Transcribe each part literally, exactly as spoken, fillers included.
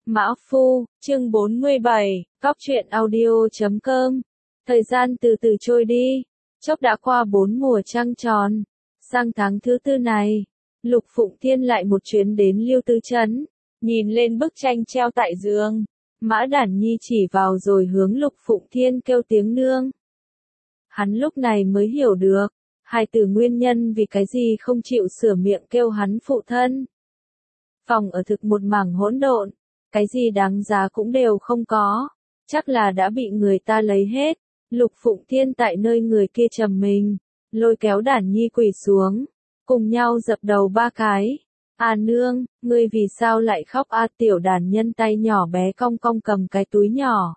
Mã Phu, chương bốn mươi bảy, Cóc truyện audio chấm com. Thời gian từ từ trôi đi, chốc đã qua bốn mùa trăng tròn. Sang tháng thứ tư này, Lục Phụng Thiên lại một chuyến đến Liêu Tư Trấn, nhìn lên bức tranh treo tại giường. Mã Đản Nhi chỉ vào rồi hướng Lục Phụng Thiên kêu tiếng nương. Hắn lúc này mới hiểu được, hai từ nguyên nhân vì cái gì không chịu sửa miệng kêu hắn phụ thân. Phòng ở thực một mảng hỗn độn, cái gì đáng giá cũng đều không có, chắc là đã bị người ta lấy hết. Lục Phụng Thiên tại nơi người kia trầm mình, lôi kéo Đản Nhi quỳ xuống, cùng nhau dập đầu ba cái. À nương, ngươi vì sao lại khóc? A tiểu đàn nhân tay nhỏ bé cong cong cầm cái túi nhỏ,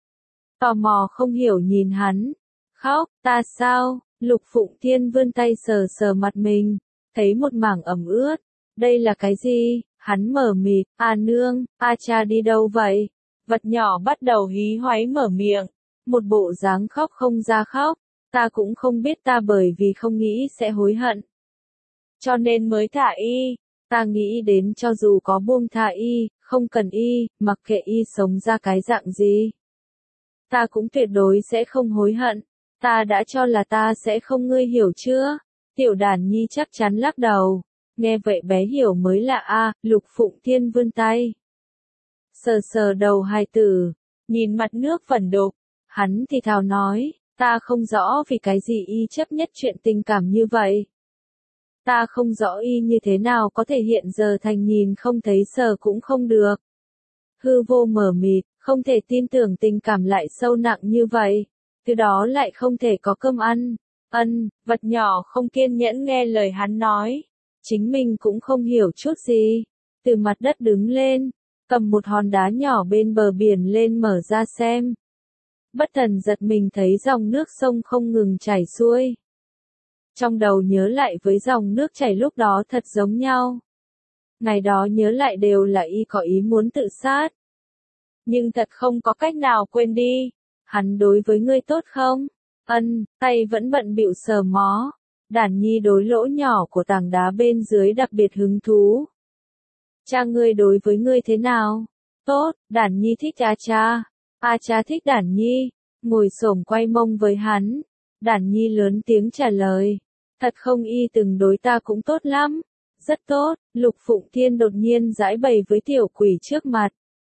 tò mò không hiểu nhìn hắn. Khóc, ta sao? Lục Phụng Thiên vươn tay sờ sờ mặt mình, thấy một mảng ẩm ướt. Đây là cái gì? Hắn mở mịt. À nương, a cha đi đâu vậy? Vật nhỏ bắt đầu hí hoáy mở miệng, một bộ dáng khóc không ra khóc. Ta cũng không biết, ta bởi vì không nghĩ sẽ hối hận, cho nên mới thả y. Ta nghĩ đến cho dù có buông tha y, không cần y, mặc kệ y sống ra cái dạng gì, ta cũng tuyệt đối sẽ không hối hận. Ta đã cho là ta sẽ không, ngươi hiểu chưa? Tiểu Đản Nhi chắc chắn lắc đầu. Nghe vậy bé hiểu mới lạ a. Lục Phụng Thiên vươn tay, sờ sờ đầu hài tử, nhìn mặt nước vẩn đục, hắn thì thào nói, ta không rõ vì cái gì y chấp nhất chuyện tình cảm như vậy. Ta không rõ y như thế nào có thể hiện giờ thành nhìn không thấy sờ cũng không được. Hư vô mờ mịt, không thể tin tưởng tình cảm lại sâu nặng như vậy, từ đó lại không thể có cơm ăn. Ân, vật nhỏ không kiên nhẫn nghe lời hắn nói, chính mình cũng không hiểu chút gì. Từ mặt đất đứng lên, cầm một hòn đá nhỏ bên bờ biển lên mở ra xem. Bất thần giật mình thấy dòng nước sông không ngừng chảy xuôi. Trong đầu nhớ lại với dòng nước chảy lúc đó thật giống nhau. Ngày đó nhớ lại đều là y có ý muốn tự sát. Nhưng thật không có cách nào quên đi. Hắn đối với ngươi tốt không? Ân, tay vẫn bận bịu sờ mó. Đản Nhi đối lỗ nhỏ của tảng đá bên dưới đặc biệt hứng thú. Cha ngươi đối với ngươi thế nào? Tốt, Đản Nhi thích A cha. A cha thích Đản Nhi. Ngồi xổm quay mông với hắn. Đản Nhi lớn tiếng trả lời. Thật không, y từng đối ta cũng tốt lắm. Rất tốt. Lục Phụng Thiên đột nhiên giãi bày với tiểu quỷ trước mặt.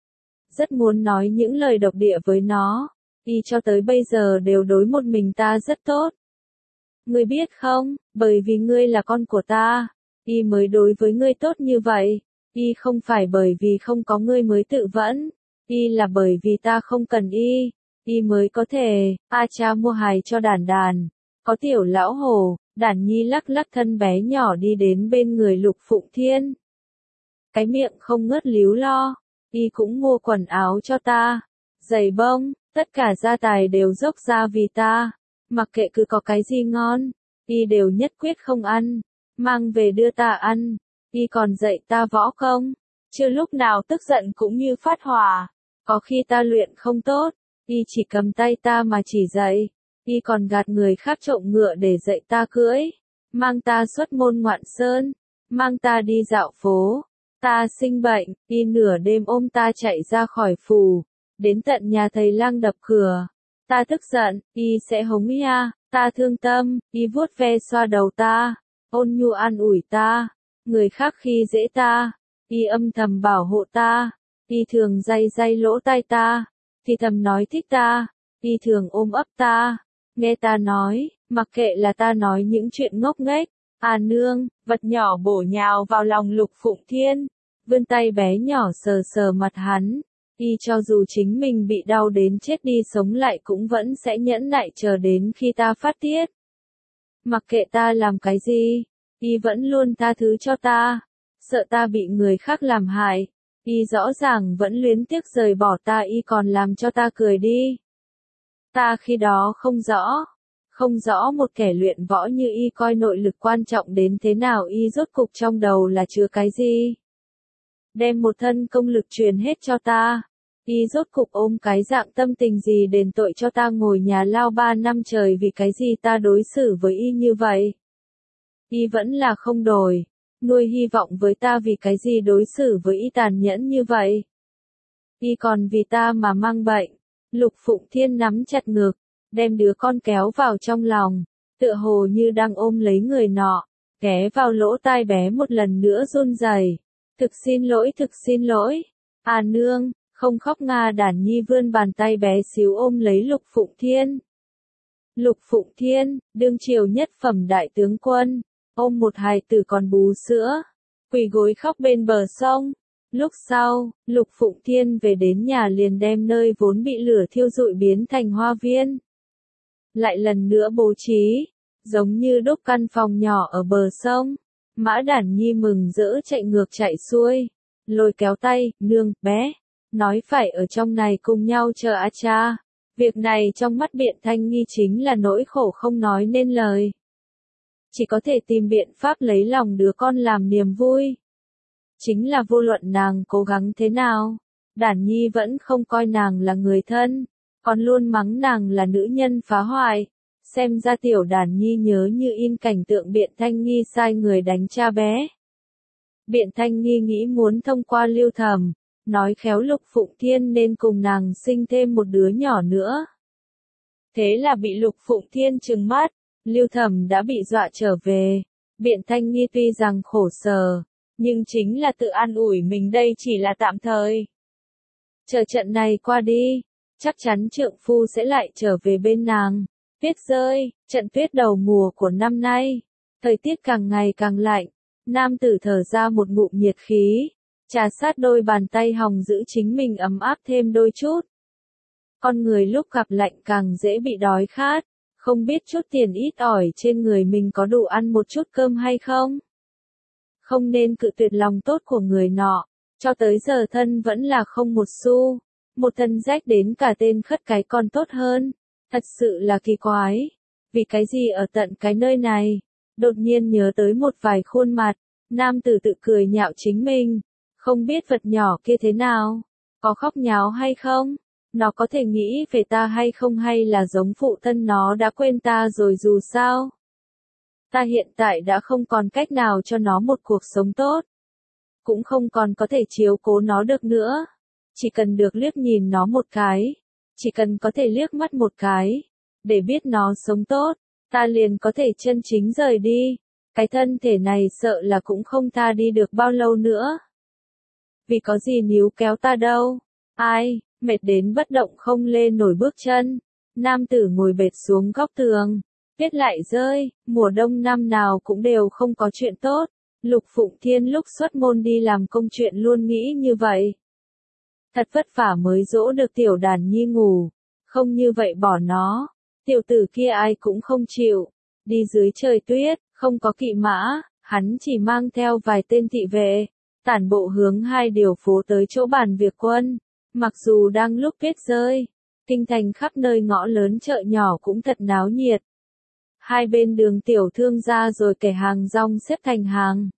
Rất muốn nói những lời độc địa với nó. Y cho tới bây giờ đều đối một mình ta rất tốt. Ngươi biết không, bởi vì ngươi là con của ta, y mới đối với ngươi tốt như vậy. Y không phải bởi vì không có ngươi mới tự vẫn, y là bởi vì ta không cần y, y mới có thể. A cha mua hài cho Đản Đản. Có tiểu lão hổ. Đản Nhi lắc lắc thân bé nhỏ đi đến bên người Lục Phụng Thiên. Cái miệng không ngớt líu lo. Y cũng mua quần áo cho ta, giày bông, tất cả gia tài đều dốc ra vì ta. Mặc kệ cứ có cái gì ngon, y đều nhất quyết không ăn, mang về đưa ta ăn. Y còn dạy ta võ công, chưa lúc nào tức giận cũng như phát hỏa. Có khi ta luyện không tốt, y chỉ cầm tay ta mà chỉ dạy. Y còn gạt người khác trộm ngựa để dạy ta cưỡi, mang ta xuất môn ngoạn sơn, mang ta đi dạo phố. Ta sinh bệnh, y nửa đêm ôm ta chạy ra khỏi phủ, đến tận nhà thầy lang đập cửa. Ta tức giận, y sẽ hống y à. Ta thương tâm, y vuốt ve xoa đầu ta, ôn nhu an ủi ta. Người khác khi dễ ta, y âm thầm bảo hộ ta. Y thường day day lỗ tai ta, thì thầm nói thích ta. Y thường ôm ấp ta, nghe ta nói, mặc kệ là ta nói những chuyện ngốc nghếch. À nương, vật nhỏ bổ nhào vào lòng Lục Phụng Thiên, vươn tay bé nhỏ sờ sờ mặt hắn. Y cho dù chính mình bị đau đến chết đi sống lại cũng vẫn sẽ nhẫn nại chờ đến khi ta phát tiết. Mặc kệ ta làm cái gì, y vẫn luôn tha thứ cho ta. Sợ ta bị người khác làm hại, y rõ ràng vẫn luyến tiếc rời bỏ ta, y còn làm cho ta cười đi. Ta khi đó không rõ, không rõ một kẻ luyện võ như y coi nội lực quan trọng đến thế nào, y rốt cục trong đầu là chứa cái gì. Đem một thân công lực truyền hết cho ta. Y rốt cục ôm cái dạng tâm tình gì đền tội cho ta ngồi nhà lao ba năm trời vì cái gì ta đối xử với y như vậy. Y vẫn là không đổi, nuôi hy vọng với ta vì cái gì đối xử với y tàn nhẫn như vậy. Y còn vì ta mà mang bệnh. Lục Phụng Thiên nắm chặt ngực, đem đứa con kéo vào trong lòng, tựa hồ như đang ôm lấy người nọ, ghé vào lỗ tai bé một lần nữa run rẩy. Thực xin lỗi, thực xin lỗi. À nương, không khóc Nga. Đản Nhi vươn bàn tay bé xíu ôm lấy Lục Phụng Thiên. Lục Phụng Thiên, đương triều nhất phẩm đại tướng quân, ôm một hài tử còn bú sữa, quỳ gối khóc bên bờ sông. Lúc sau, Lục Phụng Thiên về đến nhà liền đem nơi vốn bị lửa thiêu rụi biến thành hoa viên. Lại lần nữa bố trí, giống như đúc căn phòng nhỏ ở bờ sông. Mã Đản Nhi mừng rỡ chạy ngược chạy xuôi, lôi kéo tay, nương, bé, nói phải ở trong này cùng nhau chờ a cha. Việc này trong mắt Biện Thanh Nghi chính là nỗi khổ không nói nên lời. Chỉ có thể tìm biện pháp lấy lòng đứa con làm niềm vui. Chính là vô luận nàng cố gắng thế nào, Đản Nhi vẫn không coi nàng là người thân, còn luôn mắng nàng là nữ nhân phá hoại. Xem ra tiểu Đản Nhi nhớ như in cảnh tượng Biện Thanh Nghi sai người đánh cha bé. Biện Thanh Nghi nghĩ muốn thông qua Lưu Thẩm, nói khéo Lục Phụng Thiên nên cùng nàng sinh thêm một đứa nhỏ nữa. Thế là bị Lục Phụng Thiên trừng mắt, Lưu Thẩm đã bị dọa trở về. Biện Thanh Nghi tuy rằng khổ sở, nhưng chính là tự an ủi mình đây chỉ là tạm thời. Chờ trận này qua đi, chắc chắn trượng phu sẽ lại trở về bên nàng. Tuyết rơi, trận tuyết đầu mùa của năm nay, thời tiết càng ngày càng lạnh, nam tử thở ra một ngụm nhiệt khí, trà sát đôi bàn tay hồng giữ chính mình ấm áp thêm đôi chút. Con người lúc gặp lạnh càng dễ bị đói khát, không biết chút tiền ít ỏi trên người mình có đủ ăn một chút cơm hay không. Không nên cự tuyệt lòng tốt của người nọ, cho tới giờ thân vẫn là không một xu, một thân rách đến cả tên khất cái còn tốt hơn. Thật sự là kỳ quái, vì cái gì ở tận cái nơi này, đột nhiên nhớ tới một vài khuôn mặt, nam tử tự cười nhạo chính mình, không biết vật nhỏ kia thế nào, có khóc nháo hay không, nó có thể nghĩ về ta hay không hay là giống phụ thân nó đã quên ta rồi dù sao. Ta hiện tại đã không còn cách nào cho nó một cuộc sống tốt, cũng không còn có thể chiếu cố nó được nữa, chỉ cần được liếc nhìn nó một cái. Chỉ cần có thể liếc mắt một cái, để biết nó sống tốt, ta liền có thể chân chính rời đi. Cái thân thể này sợ là cũng không tha đi được bao lâu nữa. Vì có gì níu kéo ta đâu. Ai, mệt đến bất động không lên nổi bước chân. Nam tử ngồi bệt xuống góc tường. Tuyết lại rơi, mùa đông năm nào cũng đều không có chuyện tốt. Lục Phụng Thiên lúc xuất môn đi làm công chuyện luôn nghĩ như vậy. Thật vất vả mới dỗ được tiểu Đản Nhi ngủ, không như vậy bỏ nó, tiểu tử kia ai cũng không chịu, đi dưới trời tuyết, không có kỵ mã, hắn chỉ mang theo vài tên thị vệ, tản bộ hướng hai điều phố tới chỗ bàn việc quân, mặc dù đang lúc tuyết rơi, kinh thành khắp nơi ngõ lớn chợ nhỏ cũng thật náo nhiệt. Hai bên đường tiểu thương gia rồi kẻ hàng rong xếp thành hàng.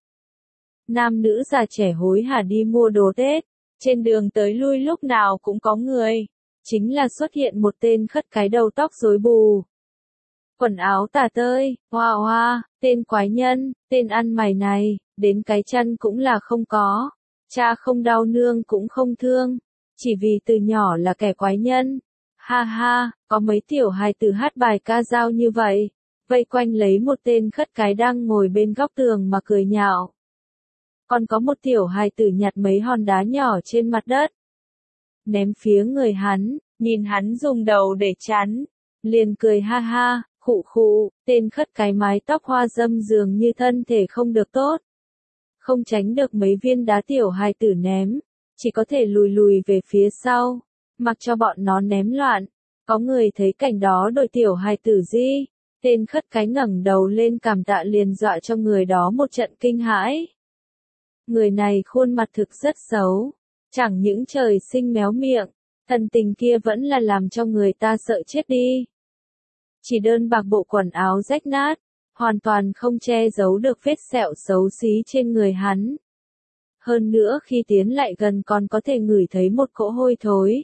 Nam nữ già trẻ hối hả đi mua đồ Tết. Trên đường tới lui lúc nào cũng có người, chính là xuất hiện một tên khất cái đầu tóc rối bù. Quần áo tả tơi, hoa hoa, tên quái nhân, tên ăn mày này, đến cái chân cũng là không có. Cha không đau nương cũng không thương, chỉ vì từ nhỏ là kẻ quái nhân. Ha ha, có mấy tiểu hài tử hát bài ca dao như vậy, vây quanh lấy một tên khất cái đang ngồi bên góc tường mà cười nhạo. Còn có một tiểu hài tử nhặt mấy hòn đá nhỏ trên mặt đất. Ném phía người hắn, nhìn hắn dùng đầu để chắn. Liền cười ha ha, khụ khụ, tên khất cái mái tóc hoa dâm dường như thân thể không được tốt. Không tránh được mấy viên đá tiểu hài tử ném, chỉ có thể lùi lùi về phía sau, mặc cho bọn nó ném loạn. Có người thấy cảnh đó đội tiểu hài tử di, tên khất cái ngẩng đầu lên cảm tạ liền dọa cho người đó một trận kinh hãi. Người này khuôn mặt thực rất xấu, chẳng những trời sinh méo miệng, thần tình kia vẫn là làm cho người ta sợ chết đi. Chỉ đơn bạc bộ quần áo rách nát, hoàn toàn không che giấu được vết sẹo xấu xí trên người hắn. Hơn nữa khi tiến lại gần còn có thể ngửi thấy một cỗ hôi thối,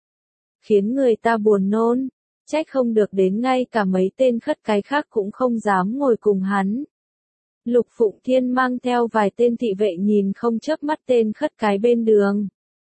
khiến người ta buồn nôn, trách không được đến ngay cả mấy tên khất cái khác cũng không dám ngồi cùng hắn. Lục Phụng Thiên mang theo vài tên thị vệ nhìn không chớp mắt tên khất cái bên đường.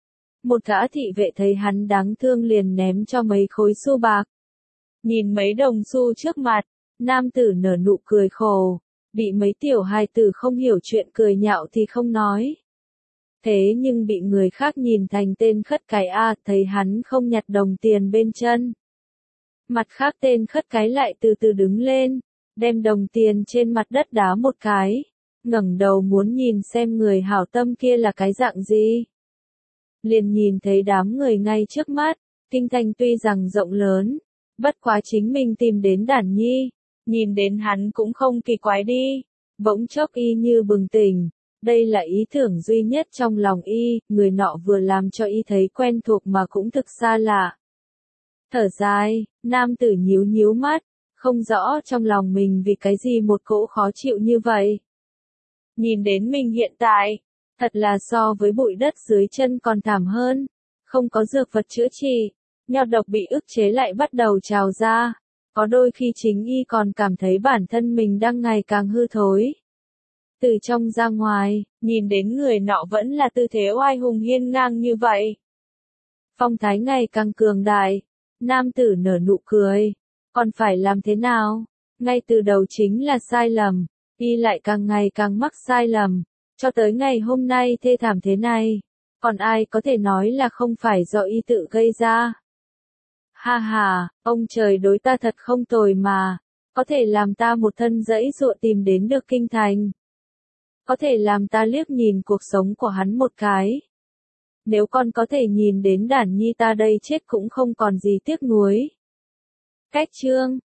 Một gã thị vệ thấy hắn đáng thương liền ném cho mấy khối xu bạc. Nhìn mấy đồng xu trước mặt, nam tử nở nụ cười khổ, bị mấy tiểu hài tử không hiểu chuyện cười nhạo thì không nói. Thế nhưng bị người khác nhìn thành tên khất cái a, thấy hắn không nhặt đồng tiền bên chân. Mặt khác tên khất cái lại từ từ đứng lên, đem đồng tiền trên mặt đất đá một cái, ngẩng đầu muốn nhìn xem người hảo tâm kia là cái dạng gì. Liền nhìn thấy đám người ngay trước mắt, kinh thành tuy rằng rộng lớn, bất quá chính mình tìm đến Đản Nhi, nhìn đến hắn cũng không kỳ quái đi, bỗng chốc y như bừng tỉnh, đây là ý tưởng duy nhất trong lòng y, người nọ vừa làm cho y thấy quen thuộc mà cũng thực xa lạ. Thở dài, nam tử nhíu nhíu mắt, không rõ trong lòng mình vì cái gì một cỗ khó chịu như vậy. Nhìn đến mình hiện tại, thật là so với bụi đất dưới chân còn thảm hơn, không có dược vật chữa trị, nho độc bị ức chế lại bắt đầu trào ra, có đôi khi chính y còn cảm thấy bản thân mình đang ngày càng hư thối. Từ trong ra ngoài, nhìn đến người nọ vẫn là tư thế oai hùng hiên ngang như vậy. Phong thái ngày càng cường đại, nam tử nở nụ cười, còn phải làm thế nào? Ngay từ đầu chính là sai lầm, y lại càng ngày càng mắc sai lầm, cho tới ngày hôm nay thê thảm thế này, còn ai có thể nói là không phải do y tự gây ra? Ha ha, ông trời đối ta thật không tồi mà, có thể làm ta một thân dẫy dụa tìm đến được kinh thành. Có thể làm ta liếc nhìn cuộc sống của hắn một cái. Nếu con có thể nhìn đến Đản Nhi ta đây chết cũng không còn gì tiếc nuối. Cách chương